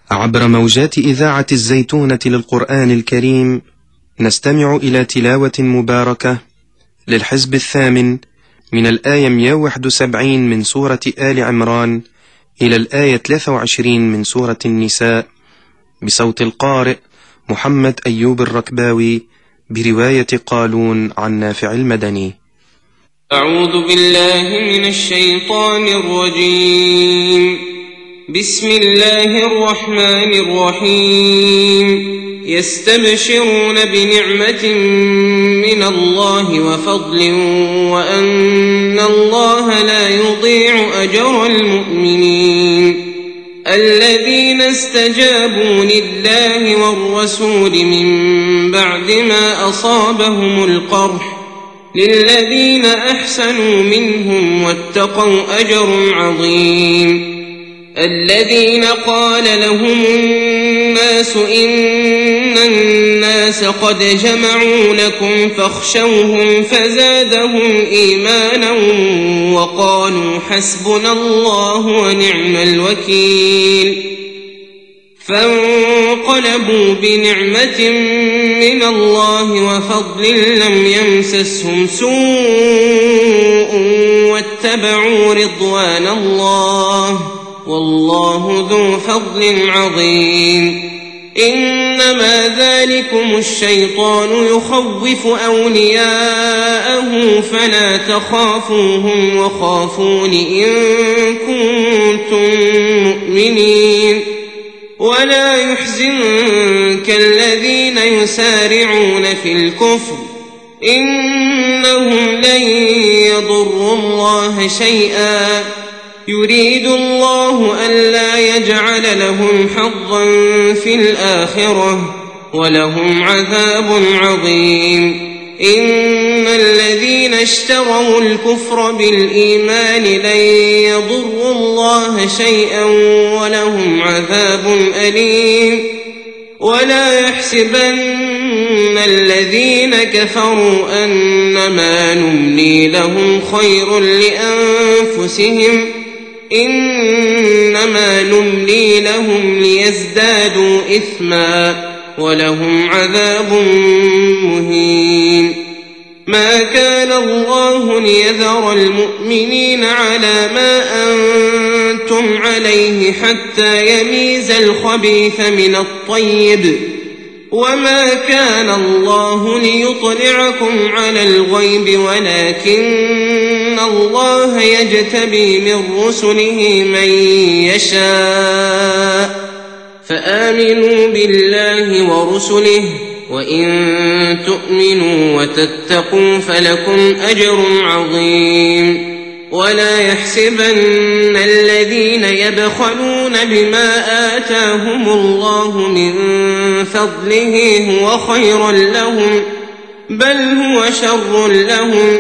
عبر موجات إذاعة الزيتونة للقرآن الكريم نستمع إلى تلاوة مباركة للحزب الثامن من الآية 171 من سورة آل عمران إلى الآية 23 من سورة النساء بصوت القارئ محمد أيوب الركباوي برواية قالون عن نافع المدني. أعوذ بالله من الشيطان الرجيم. بسم الله الرحمن الرحيم. يستبشرون بنعمة من الله وفضل وأن الله لا يضيع أجر المؤمنين الذين استجابوا لله والرسول من بعد ما أصابهم القرح للذين أحسنوا منهم واتقوا أجر عظيم. الذين قال لهم الناس إن الناس قد جمعوا لكم فاخشوهم فزادهم إيمانا وقالوا حسبنا الله ونعم الوكيل. فانقلبوا بنعمة من الله وفضل لم يمسسهم سوء واتبعوا رضوان الله والله ذو فضل عظيم. إنما ذلكم الشيطان يخوف أولياءه فلا تخافوهم وخافون إن كنتم مؤمنين. ولا يحزنك الذين يسارعون في الكفر إنهم لن يضروا الله شيئا يريد الله ألا يجعل لهم حظا في الآخرة ولهم عذاب عظيم. إن الذين اشتروا الكفر بالإيمان لن يضروا الله شيئا ولهم عذاب أليم. ولا يحسبن الذين كفروا أنما نملي لهم خير لأنفسهم إنما نملي لهم ليزدادوا إثما ولهم عذاب مهين. ما كان الله ليذر المؤمنين على ما أنتم عليه حتى يميز الخبيث من الطيب وما كان الله ليطلعكم على الغيب ولكن الله يجتبي من رسله من يشاء فآمنوا بالله ورسله وإن تؤمنوا وتتقوا فلكم أجر عظيم. ولا يحسبن الذين يبخلون بما آتاهم الله من فضله هو خيرا لهم بل هو شر لهم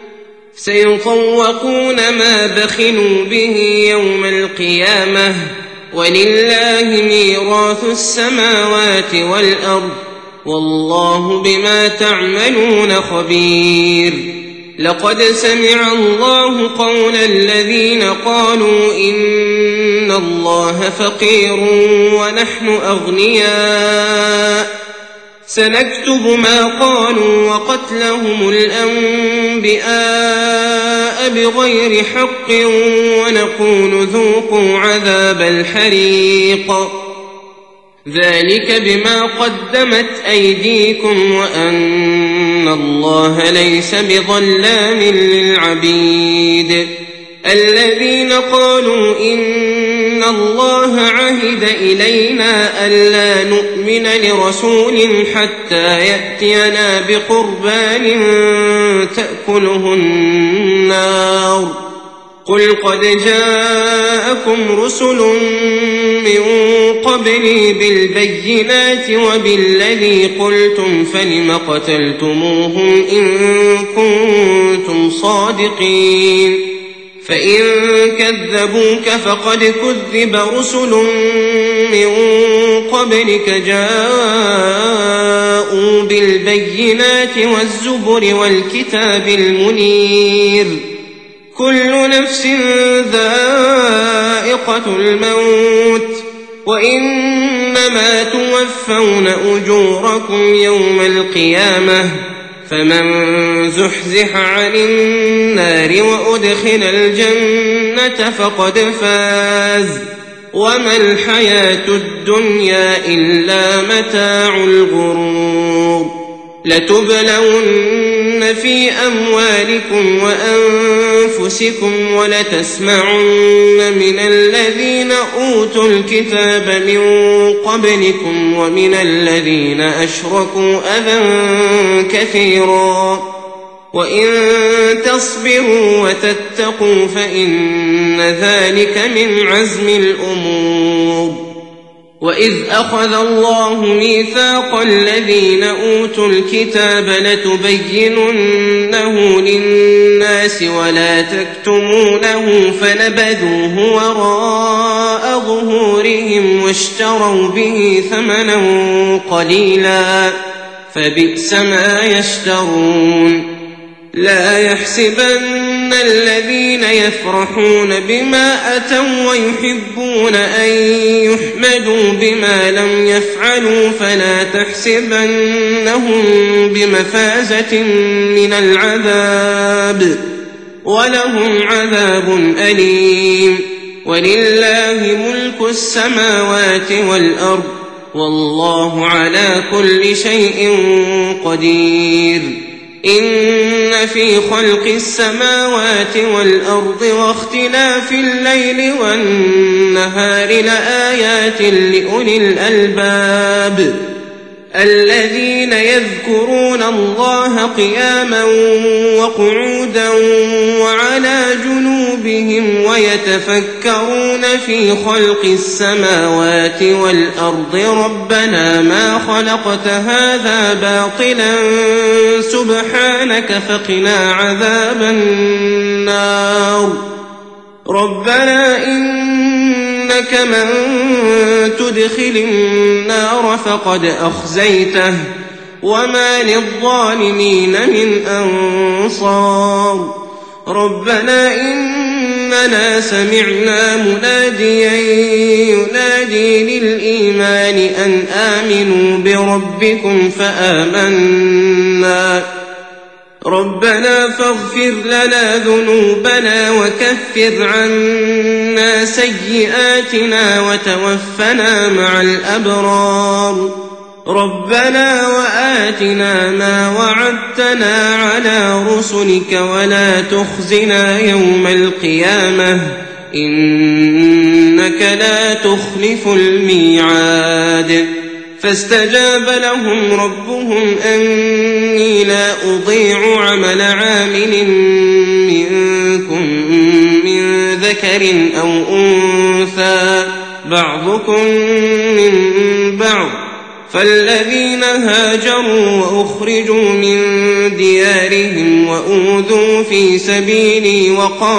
سيطوقون ما بخلوا به يوم القيامة ولله ميراث السماوات والأرض والله بما تعملون خبير. لقد سمع الله قول الذين قالوا إن الله فقير ونحن أغنياء سنكتب ما قالوا وقتلهم الأنبياء بغير حق ونقول ذوقوا عذاب الحريق ذلك بما قدمت أيديكم وأن الله ليس بظلام للعبيد. الذين قالوا إن الله عهد إلينا ألا نؤمن لرسول حتى يأتينا بقربان تأكله النار قل قد جاءكم رسل من قبلي بالبينات وبالذي قلتم فلم قتلتموهم إن كنتم صادقين. فإن كذبوك فقد كذب رسل من قبلك جاءوا بالبينات والزبر والكتاب المنير كل نفس ذائقة الموت وإنما توفون أجوركم يوم القيامة فمن زحزح عن النار وأدخل الجنة فقد فاز وما الحياة الدنيا إلا متاع الغرور لتبلون في أموالكم وأنفسكم ولتسمعن من الذين أوتوا الكتاب من قبلكم ومن الذين أشركوا أذى كثيرا وإن تصبروا وتتقوا فإن ذلك من عزم الأمور وإذ أخذ الله ميثاق الذين أوتوا الكتاب لتبيننه للناس ولا تكتمونه فنبذوه وراء ظهورهم واشتروا به ثمنا قليلا فبئس ما يشترون لا يحسبن الذين يفرحون بما أتوا ويحبون أن يحمدوا بما لم يفعلوا فلا تحسبنهم بمفازة من العذاب ولهم عذاب أليم ولله ملك السماوات والأرض والله على كل شيء قدير إن في خلق السماوات والأرض واختلاف الليل والنهار لآيات لأولي الألباب الذين يذكرون الله قياما وقعودا وعلى جنوبهم ويتفكرون في خلق السماوات والأرض ربنا ما خلقت هذا باطلا سبحانك فقنا عذاب النار ربنا إنك من تدخل النار فقد أخزيته وما للظالمين من أنصار ربنا إننا سمعنا مناديا ينادي للإيمان أن آمنوا بربكم فآمنا ربنا فاغفر لنا ذنوبنا وكفر عنا سيئاتنا وتوفنا مع الأبرار ربنا وآتنا ما وعدتنا على رسلك ولا تخزنا يوم القيامة إنك لا تخلف الميعاد فاستجاب لهم ربهم أني لا أضيع عمل عامل منكم من ذكر أو أنثى بعضكم من بعض فالذين هاجروا وأخرجوا من ديارهم وأوذوا في سبيلي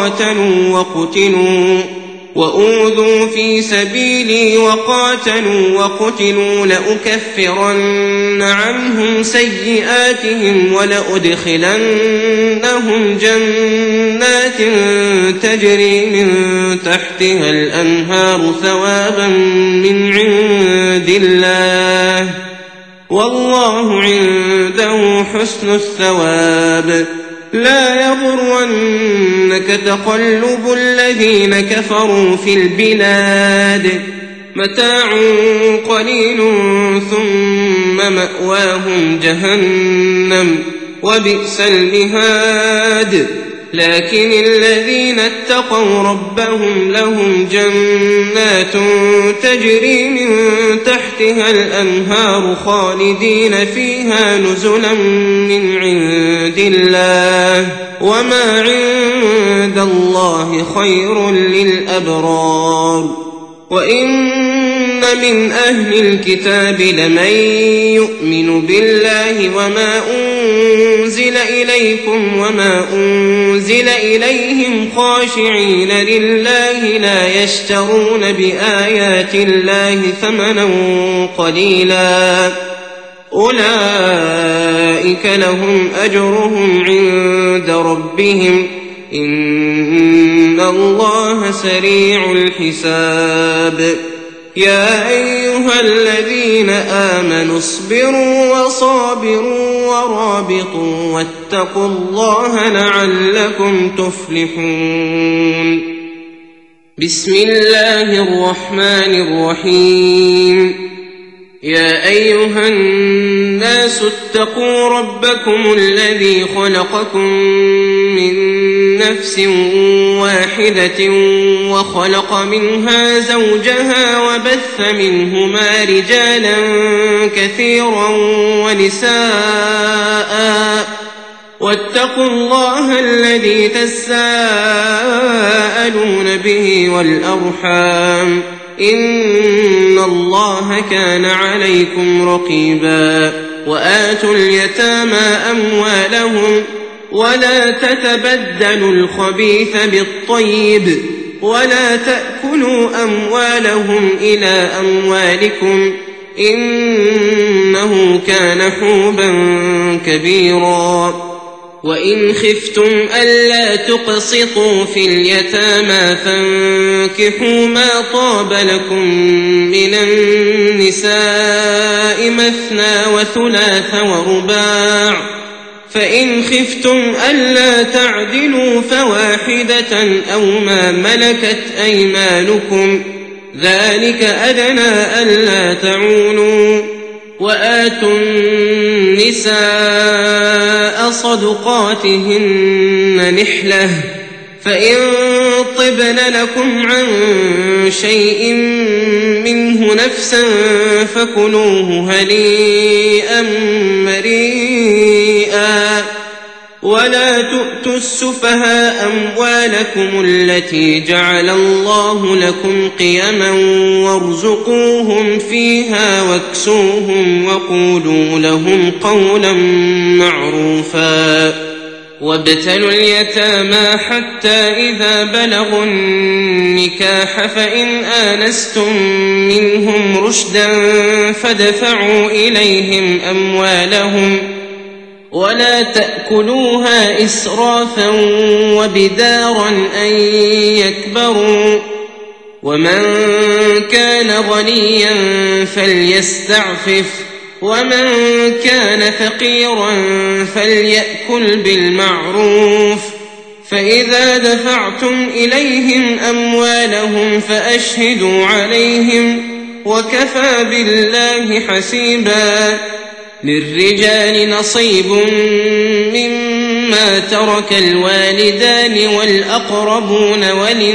وقاتلوا وقتلوا لأكفرن عنهم سيئاتهم ولأدخلنهم جنات تجري من تحتها الأنهار ثوابا من عند الله والله عنده حسن الثواب لا يغرنك تقلب الذين كفروا في البلاد متاع قليل ثم مأواهم جهنم وبئس المهاد لكن الذين اتقوا ربهم لهم جنات تجري من تحتها الأنهار خالدين فيها نزلا من عند الله وما عند الله خير للأبرار وإن من أهل الكتاب لمن يؤمن بالله وما أنزل إليكم وما أنزل إليهم خاشعين لله لا يشترون بآيات الله ثمنا قليلا أولئك لهم أجرهم عند ربهم إن الله سريع الحساب يا أيها الذين آمنوا اصبروا وصابروا ورابطوا واتقوا الله لعلكم تفلحون. بسم الله الرحمن الرحيم. يا أيها الناس اتقوا ربكم الذي خلقكم من نفس واحدة وخلق منها زوجها وبث منهما رجالا كثيرا ونساء واتقوا الله الذي تساءلون به والأرحام إن الله كان عليكم رقيبا. وآتوا اليتامى أموالهم ولا تتبدلوا الخبيث بالطيب ولا تأكلوا أموالهم إلى أموالكم إنه كان حوبا كبيرا. وإن خفتم ألا تقسطوا في اليتامى فانكحوا ما طاب لكم من النساء مثنى وثلاث ورباع، فإن خفتم ألا تعدلوا فواحدة أو ما ملكت أيمانكم ذلك أدنى ألا تعولوا. وآتوا النساء صدقاتهن نحلة فإن طبن لكم عن شيء منه نفسا فكلوه هنيئا مريئا. ولا تؤتوا السفهاء أموالكم التي جعل الله لكم قيما وارزقوهم فيها واكسوهم وقولوا لهم قولا معروفا. وابتلوا اليتامى حتى إذا بلغوا النكاح فإن آنستم منهم رشدا فادفعوا إليهم أموالهم ولا تأكلوها إسرافا وبدارا أن يكبروا. ومن كان غنيا فليستعفف ومن كان فقيرا فليأكل بالمعروف. فإذا دفعتم إليهم أموالهم فأشهدوا عليهم وكفى بالله حسيبا. للرجال نصيب مما ترك الوالدان والأقربون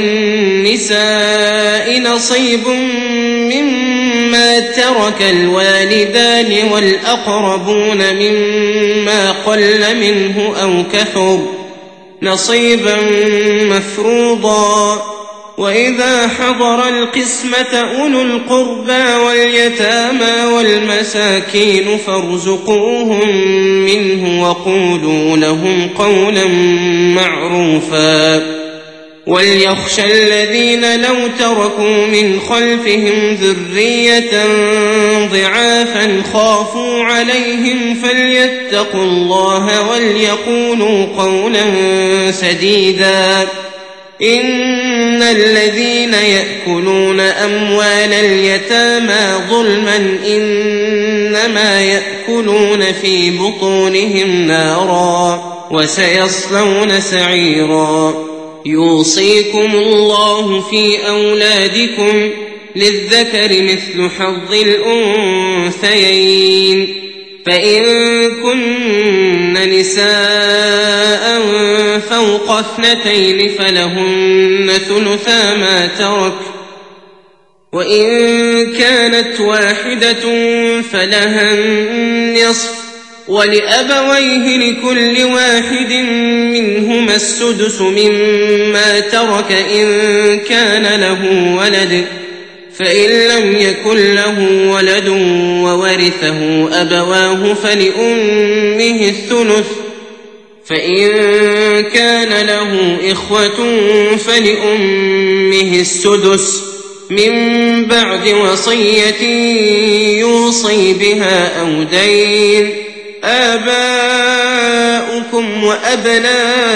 وللنساء نصيب مما ترك الوالدان والأقربون مما قل منه أو كثر نصيبا مفروضا. وإذا حضر القسمة أولو القربى واليتامى والمساكين فارزقوهم منه وقولوا لهم قولا معروفا. وليخشى الذين لو تركوا من خلفهم ذرية ضعافا خافوا عليهم فليتقوا الله وليقولوا قولا سديدا. إن الذين يأكلون أموال اليتامى ظلما إنما يأكلون في بطونهم نارا وسيصلون سعيرا. يوصيكم الله في أولادكم للذكر مثل حظ الأنثيين فإن كن نساء فوق 2 فلهن ثلثا ما ترك وإن كانت واحدة فلها النصف ولأبويه لكل واحد منهما السدس مما ترك إن كان له ولد فإن لم يكن له ولد وورثه أبواه فلأمه الثلث فإن كان له إخوة فلأمه السدس من بعد وصية يوصي بها أو دين. آباؤكم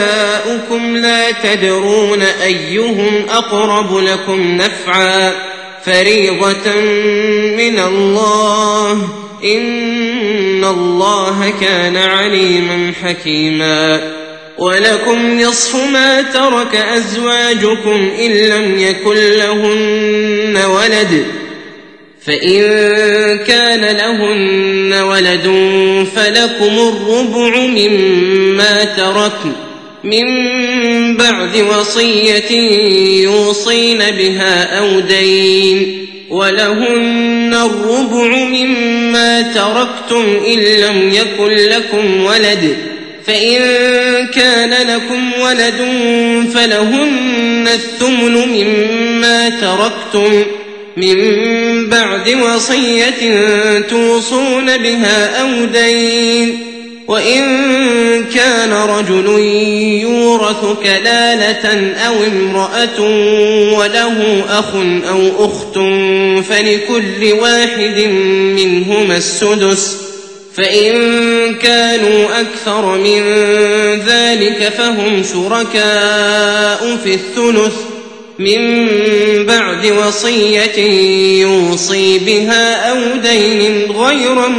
وأبناؤكم لا تدرون أيهم أقرب لكم نفعا فريضة من الله إن الله كان عليما حكيما ولكم نصف ما ترك أزواجكم إن لم يكن لهن ولد فإن كان لهن ولد فلكم الربع مما تركن من بعد وصية يوصين بها أو دين ولهن الربع مما تركتم إن لم يكن لكم ولد فإن كان لكم ولد فلهن الثمن مما تركتم من بعد وصية توصون بها أو دين وإن كان رجل يورث كلالة أو امرأة وله أخ أو أخت فلكل واحد منهما السدس فإن كانوا أكثر من ذلك فهم شركاء في الثلث من بعد وصية يوصي بها أو دين غير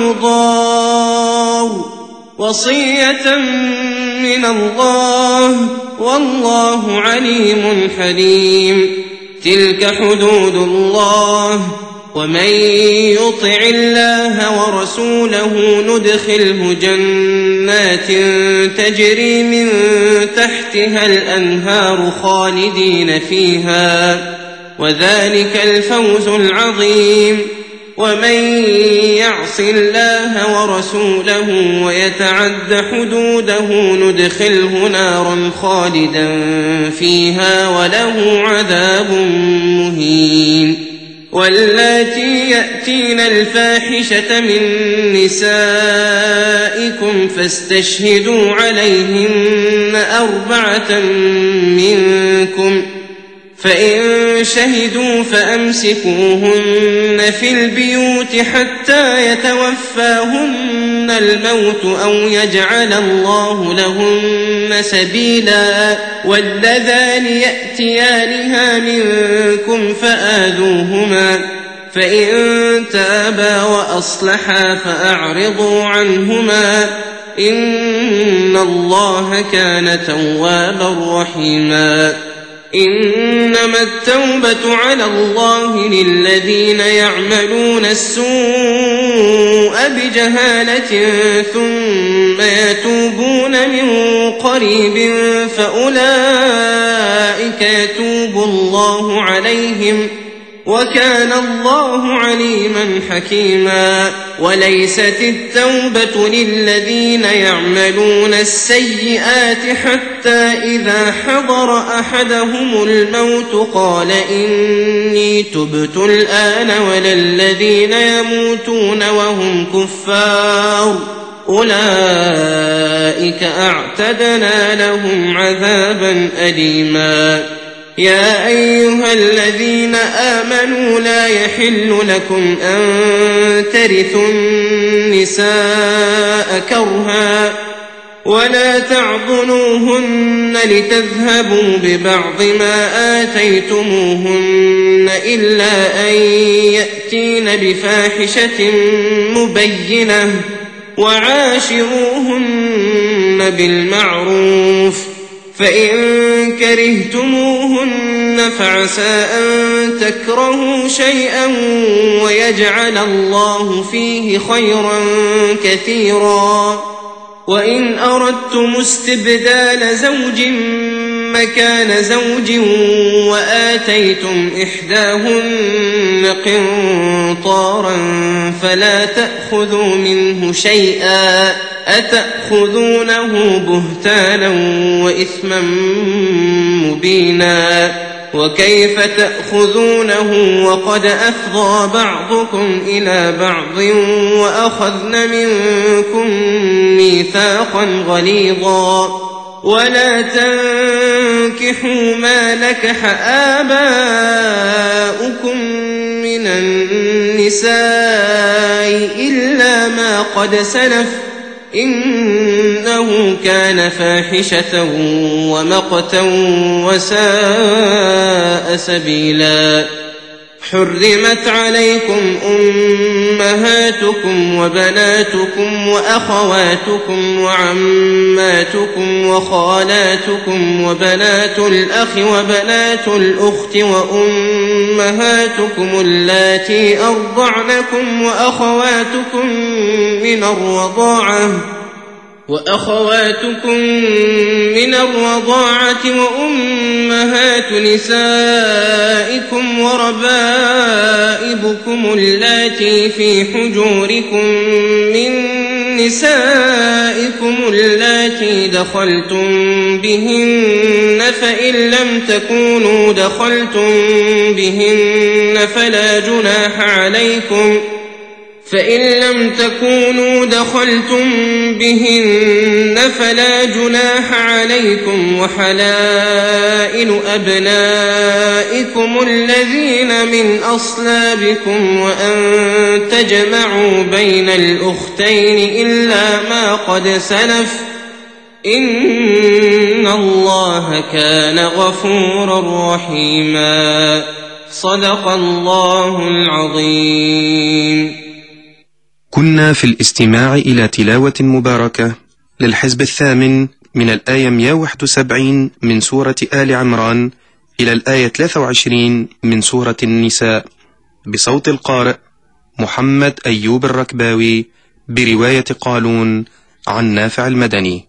مضار وصية من الله والله عليم حليم تلك حدود الله ومن يطع الله ورسوله ندخله جنات تجري من تحتها الأنهار خالدين فيها وذلك الفوز العظيم ومن يعص الله ورسوله ويتعد حدوده ندخله نارا خالدا فيها وله عذاب مهين واللاتي يأتين الفاحشة من نسائكم فاستشهدوا عليهن 4 منكم فإن شهدوا فأمسكوهن في البيوت حتى يتوفاهن الموت أو يجعل الله لهن سبيلا واللذان يأتيانها منكم فآذوهما فإن تابا وأصلحا فأعرضوا عنهما إن الله كان توابا رحيما إنما التوبة على الله للذين يعملون السوء بجهالة ثم يتوبون من قريب فأولئك يتوب الله عليهم وكان الله عليما حكيما وليست التوبة للذين يعملون السيئات حتى إذا حضر أحدهم الموت قال إني تبت الآن ولا الذين يموتون وهم كفار أولئك أعتدنا لهم عذابا أليما يا أيها الذين آمنوا لا يحل لكم أن ترثوا النساء كرها ولا تعضلوهن لتذهبوا ببعض ما آتيتموهن إلا أن يأتين بفاحشة مبينة وعاشروهن بالمعروف فإن كرهتموهن فعسى أن تكرهوا شيئا ويجعل الله فيه خيرا كثيرا وإن أردتم استبدال زوج مكان زوج وآتيتم إحداهن قنطارا فلا تأخذوا منه شيئا أتأخذونه بهتانا وإثما مبينا وكيف تأخذونه وقد أفضى بعضكم إلى بعض وأخذن منكم ميثاقا غليظا ولا تنكحوا ما نكح آباؤكم من النساء إلا ما قد سلف إنه كان فاحشة ومقتا وساء سبيلا حرمت عليكم أمهاتكم وبناتكم وأخواتكم وعماتكم وخالاتكم وبنات الأخ وبنات الأخت وأمهاتكم اللاتي أرضعنكم وأخواتكم من الرضاعة وأمهات نسائكم وربائبكم اللاتي في حجوركم من نسائكم اللاتي دخلتم بهن فإن لم تكونوا دخلتم بهن فلا جناح عليكم وحلائل أبنائكم الذين من أصلابكم وأن تجمعوا بين الأختين إلا ما قد سلف إن الله كان غفورا رحيما. صدق الله العظيم. كنا في الاستماع إلى تلاوة مباركة للحزب الثامن من الآية 171 من سورة آل عمران إلى الآية 23 من سورة النساء بصوت القارئ محمد أيوب الركباوي برواية قالون عن نافع المدني.